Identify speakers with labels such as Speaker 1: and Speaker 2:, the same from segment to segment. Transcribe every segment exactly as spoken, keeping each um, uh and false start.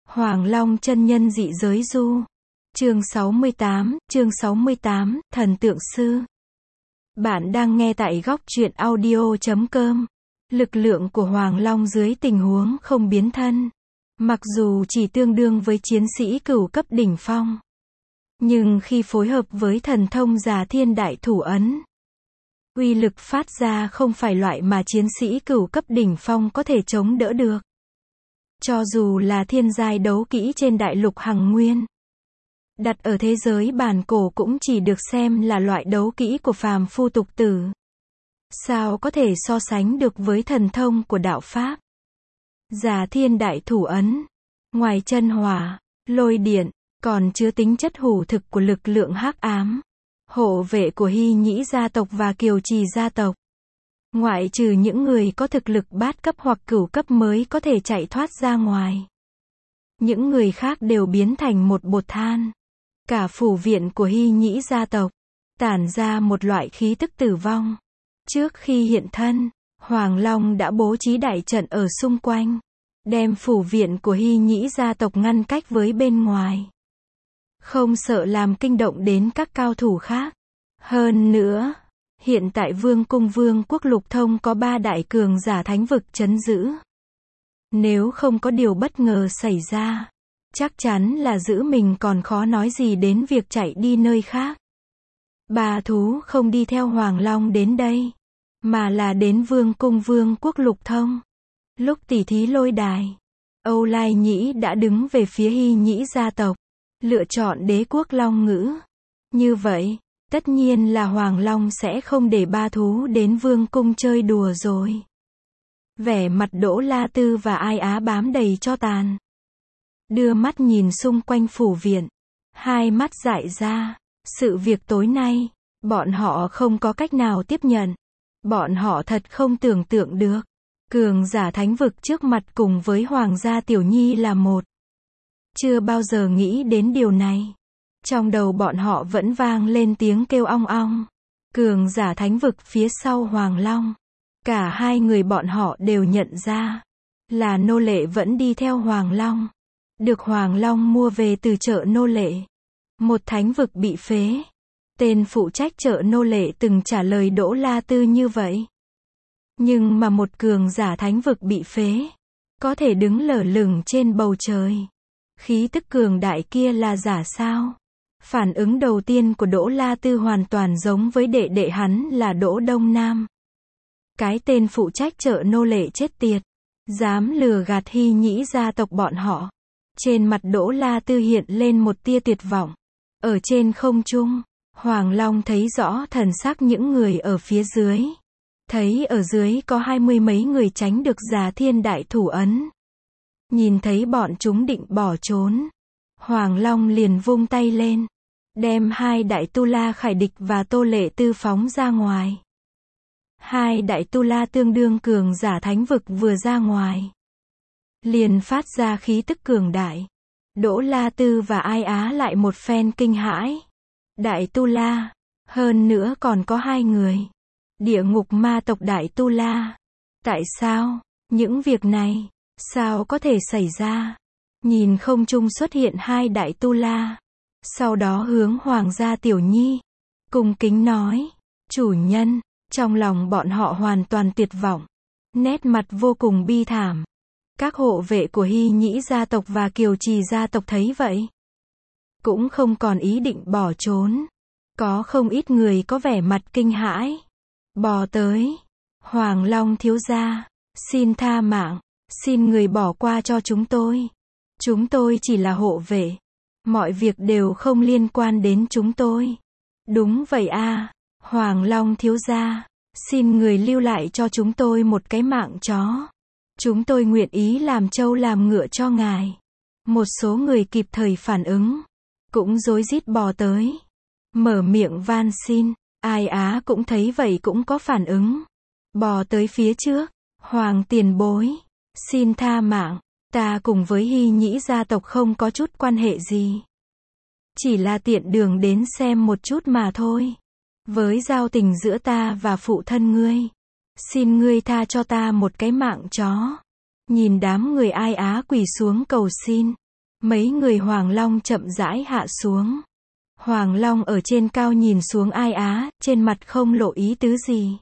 Speaker 1: Hoàng Long chân nhân dị giới du. Chương sáu mươi tám, chương sáu mươi tám, thần tượng sư. Bạn đang nghe tại góc truyện audio chấm com. Lực lượng của Hoàng Long dưới tình huống không biến thân, mặc dù chỉ tương đương với chiến sĩ cửu cấp đỉnh phong, nhưng khi phối hợp với thần thông Già Thiên Đại Thủ Ấn, uy lực phát ra không phải loại mà chiến sĩ cửu cấp đỉnh phong có thể chống đỡ được. Cho dù là thiên giai đấu kỹ trên đại lục Hằng Nguyên, đặt ở thế giới bản cổ cũng chỉ được xem là loại đấu kỹ của phàm phu tục tử. Sao có thể so sánh được với thần thông của đạo Pháp? Già Thiên Đại Thủ Ấn, ngoài chân hỏa, lôi điện, còn chứa tính chất hủ thực của lực lượng hắc ám, hộ vệ của Hy Nhĩ gia tộc và Kiều Trì gia tộc. Ngoại trừ những người có thực lực bát cấp hoặc cửu cấp mới có thể chạy thoát ra ngoài, những người khác đều biến thành một bột than. Cả phủ viện của Hy Nhĩ gia tộc tản ra một loại khí tức tử vong. Trước khi hiện thân, Hoàng Long đã bố trí đại trận ở xung quanh, đem phủ viện của Hy Nhĩ gia tộc ngăn cách với bên ngoài, không sợ làm kinh động đến các cao thủ khác. Hơn nữa, hiện tại Vương cung Vương quốc Lục Thông có ba đại cường giả thánh vực trấn giữ. Nếu không có điều bất ngờ xảy ra, chắc chắn là giữ mình còn khó nói gì đến việc chạy đi nơi khác. Bà thú không đi theo Hoàng Long đến đây, mà là đến Vương cung Vương quốc Lục Thông. Lúc tỉ thí lôi đài, Âu Lai Nhĩ đã đứng về phía Hy Nhĩ gia tộc, lựa chọn đế quốc Long Ngữ. Như vậy, tất nhiên là Hoàng Long sẽ không để ba thú đến Vương cung chơi đùa rồi. Vẻ mặt Đỗ La Tư và Ai Á bám đầy tro tàn, đưa mắt nhìn xung quanh phủ viện, hai mắt dại ra. Sự việc tối nay, bọn họ không có cách nào tiếp nhận. Bọn họ thật không tưởng tượng được, cường giả thánh vực trước mặt cùng với Hoàng gia Tiểu Nhi là một. Chưa bao giờ nghĩ đến điều này. Trong đầu bọn họ vẫn vang lên tiếng kêu ong ong. Cường giả thánh vực phía sau Hoàng Long. Cả hai người bọn họ đều nhận ra là nô lệ vẫn đi theo Hoàng Long, được Hoàng Long mua về từ chợ nô lệ. Một thánh vực bị phế. Tên phụ trách chợ nô lệ từng trả lời Đỗ La Tư như vậy. Nhưng mà một cường giả thánh vực bị phế, có thể đứng lơ lửng trên bầu trời. Khí tức cường đại kia là giả sao? Phản ứng đầu tiên của Đỗ La Tư hoàn toàn giống với đệ đệ hắn là Đỗ Đông Nam. Cái tên phụ trách chợ nô lệ chết tiệt, dám lừa gạt Hy Nhĩ gia tộc bọn họ. Trên mặt Đỗ La Tư hiện lên một tia tuyệt vọng. Ở trên không trung, Hoàng Long thấy rõ thần sắc những người ở phía dưới. Thấy ở dưới có hai mươi mấy người tránh được Già Thiên Đại Thủ Ấn. Nhìn thấy bọn chúng định bỏ trốn, Hoàng Long liền vung tay lên, đem hai đại tu la Khải Địch và Tô Lệ Tư phóng ra ngoài. Hai đại tu la tương đương cường giả thánh vực vừa ra ngoài, liền phát ra khí tức cường đại. Đỗ La Tư và Ai Á lại một phen kinh hãi. Đại tu la, hơn nữa còn có hai người. Địa ngục ma tộc đại tu la. Tại sao? Những việc này, sao có thể xảy ra? Nhìn không trung xuất hiện hai đại tu la. Sau đó hướng Hoàng gia Tiểu Nhi, cung kính nói, chủ nhân. Trong lòng bọn họ hoàn toàn tuyệt vọng, nét mặt vô cùng bi thảm. Các hộ vệ của Hy Nhĩ gia tộc và Kiều Trì gia tộc thấy vậy, cũng không còn ý định bỏ trốn. Có không ít người có vẻ mặt kinh hãi, bò tới. Hoàng Long thiếu gia, xin tha mạng, xin người bỏ qua cho chúng tôi. Chúng tôi chỉ là hộ vệ, mọi việc đều không liên quan đến chúng tôi. Đúng vậy a, Hoàng Long thiếu gia, xin người lưu lại cho chúng tôi một cái mạng chó. Chúng tôi nguyện ý làm trâu làm ngựa cho ngài. Một số người kịp thời phản ứng, cũng rối rít bò tới, mở miệng van xin. Ai Á cũng thấy vậy cũng có phản ứng, bò tới phía trước. Hoàng tiền bối, xin tha mạng, ta cùng với Hy Nhĩ gia tộc không có chút quan hệ gì, chỉ là tiện đường đến xem một chút mà thôi. Với giao tình giữa ta và phụ thân ngươi, xin ngươi tha cho ta một cái mạng chó. Nhìn đám người Ai Á quỳ xuống cầu xin, Mấy người Hoàng Long chậm rãi hạ xuống. Hoàng Long ở trên cao nhìn xuống Ai Á, trên mặt không lộ ý tứ gì.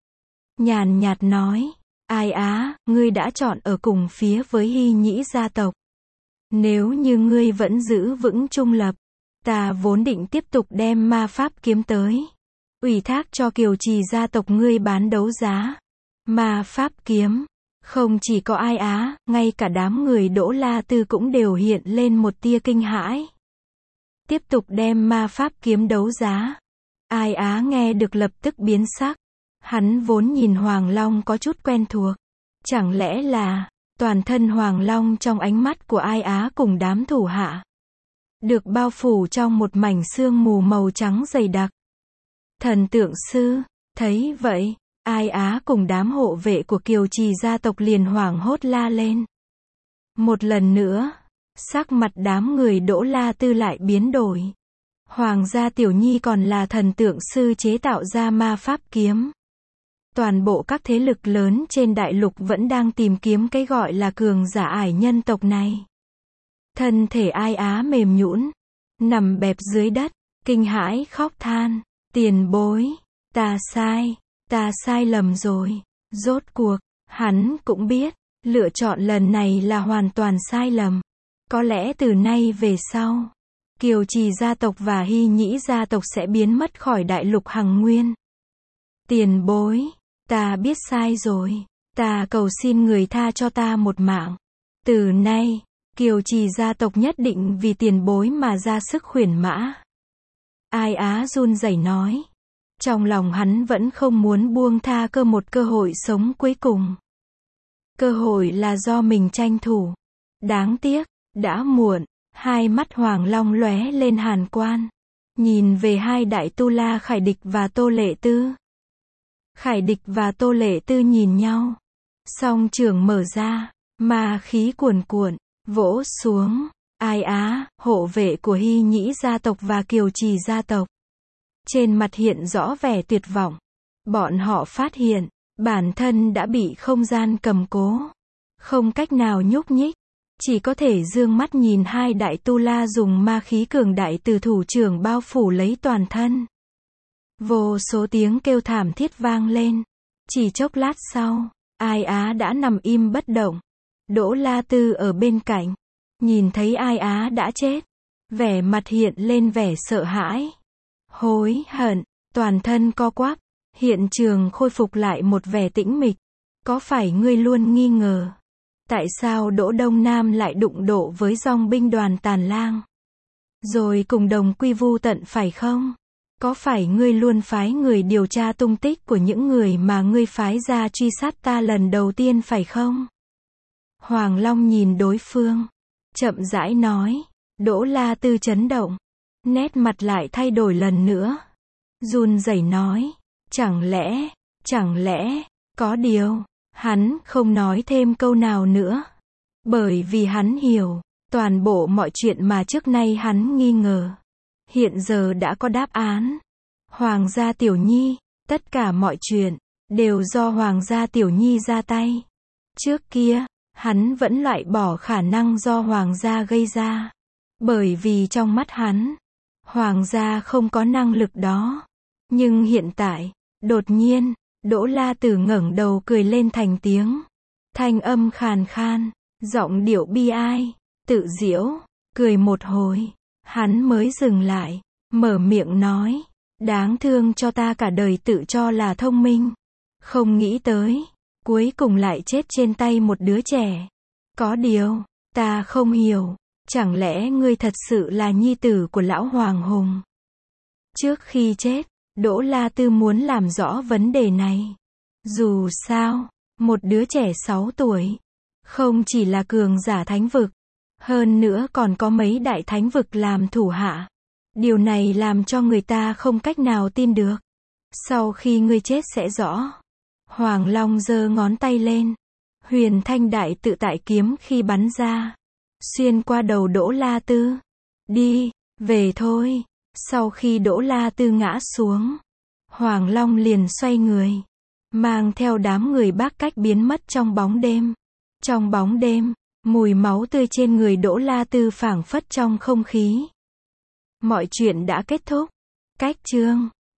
Speaker 1: Nhàn nhạt nói, Ai Á, ngươi đã chọn ở cùng phía với Hy Nhĩ gia tộc. Nếu như ngươi vẫn giữ vững trung lập, ta vốn định tiếp tục đem ma pháp kiếm tới, ủy thác cho Kiều Trì gia tộc ngươi bán đấu giá. Ma pháp kiếm, không chỉ có Ai Á, ngay cả đám người Đỗ La Tư cũng đều hiện lên một tia kinh hãi. Tiếp tục đem ma pháp kiếm đấu giá. Ai Á nghe được lập tức biến sắc. Hắn vốn nhìn Hoàng Long có chút quen thuộc. Chẳng lẽ là, toàn thân Hoàng Long trong ánh mắt của Ai Á cùng đám thủ hạ được bao phủ trong một mảnh sương mù màu trắng dày đặc. Thần tượng sư, thấy vậy, Ai Á cùng đám hộ vệ của Kiều Trì gia tộc liền hoảng hốt la lên. Một lần nữa, sắc mặt đám người Đỗ La Tư lại biến đổi. Hoàng gia Tiểu Nhi còn là thần tượng sư chế tạo ra ma pháp kiếm. Toàn bộ các thế lực lớn trên đại lục vẫn đang tìm kiếm cái gọi là cường giả ải nhân tộc này. Thân thể Ai Á mềm nhũn, nằm bẹp dưới đất, kinh hãi khóc than, tiền bối, ta sai, ta sai lầm rồi. Rốt cuộc, hắn cũng biết, lựa chọn lần này là hoàn toàn sai lầm. Có lẽ từ nay về sau, Kiều Trì gia tộc và Hy Nhĩ gia tộc sẽ biến mất khỏi đại lục Hằng Nguyên. Tiền bối, ta biết sai rồi, ta cầu xin người tha cho ta một mạng. Từ nay, Kiều Trì gia tộc nhất định vì tiền bối mà ra sức khuyển mã. Ai Á run rẩy nói. Trong lòng hắn vẫn không muốn buông tha cơ một cơ hội sống cuối cùng. Cơ hội là do mình tranh thủ. Đáng tiếc, đã muộn. Hai mắt Hoàng Long lóe lên hàn quan. Nhìn về hai đại tu la Khải Địch và Tô Lệ Tư. Khải Địch và Tô Lệ Tư nhìn nhau. Song trường mở ra, ma khí cuồn cuộn, vỗ xuống. Ai Á, hộ vệ của Hy Nhĩ gia tộc và Kiều Trì gia tộc. Trên mặt hiện rõ vẻ tuyệt vọng. Bọn họ phát hiện, bản thân đã bị không gian cầm cố. Không cách nào nhúc nhích. Chỉ có thể dương mắt nhìn hai đại tu la dùng ma khí cường đại từ thủ trưởng bao phủ lấy toàn thân. Vô số tiếng kêu thảm thiết vang lên. Chỉ chốc lát sau, Ai Á đã nằm im bất động. Đỗ La Tư ở bên cạnh, nhìn thấy Ai Á đã chết, vẻ mặt hiện lên vẻ sợ hãi, hối hận, toàn thân co quắp, hiện trường khôi phục lại một vẻ tĩnh mịch. Có phải ngươi luôn nghi ngờ, tại sao Đỗ Đông Nam lại đụng độ với dòng binh đoàn Tàn Lang, rồi cùng đồng quy vu tận phải không? Có phải ngươi luôn phái người điều tra tung tích của những người mà ngươi phái ra truy sát ta lần đầu tiên phải không? Hoàng Long nhìn đối phương, chậm rãi nói. Đỗ La Tư chấn động, nét mặt lại thay đổi lần nữa. Run rẩy nói, chẳng lẽ, chẳng lẽ, có điều, hắn không nói thêm câu nào nữa. Bởi vì hắn hiểu, toàn bộ mọi chuyện mà trước nay hắn nghi ngờ. Hiện giờ đã có đáp án. Hoàng gia Tiểu Nhi, tất cả mọi chuyện, đều do Hoàng gia Tiểu Nhi ra tay. Trước kia, hắn vẫn loại bỏ khả năng do Hoàng gia gây ra. Bởi vì trong mắt hắn, Hoàng gia không có năng lực đó. Nhưng hiện tại, đột nhiên, Đỗ La Tử ngẩng đầu cười lên thành tiếng. Thanh âm khàn khan, giọng điệu bi ai, tự giễu, cười một hồi, hắn mới dừng lại, mở miệng nói, đáng thương cho ta cả đời tự cho là thông minh. Không nghĩ tới, cuối cùng lại chết trên tay một đứa trẻ. Có điều, ta không hiểu, chẳng lẽ ngươi thật sự là nhi tử của lão Hoàng Hùng? Trước khi chết, Đỗ La Tư muốn làm rõ vấn đề này. Dù sao, một đứa trẻ sáu tuổi, không chỉ là cường giả thánh vực, hơn nữa còn có mấy đại thánh vực làm thủ hạ. Điều này làm cho người ta không cách nào tin được. Sau khi ngươi chết sẽ rõ. Hoàng Long giơ ngón tay lên. Huyền Thanh Đại tự tại kiếm khi bắn ra, xuyên qua đầu Đỗ La Tư. Đi, về thôi. Sau khi Đỗ La Tư ngã xuống, Hoàng Long liền xoay người, mang theo đám người Bác Cách biến mất trong bóng đêm. Trong bóng đêm, Mùi máu tươi trên người Đỗ La Tư phảng phất trong không khí. Mọi chuyện đã kết thúc. Cách chương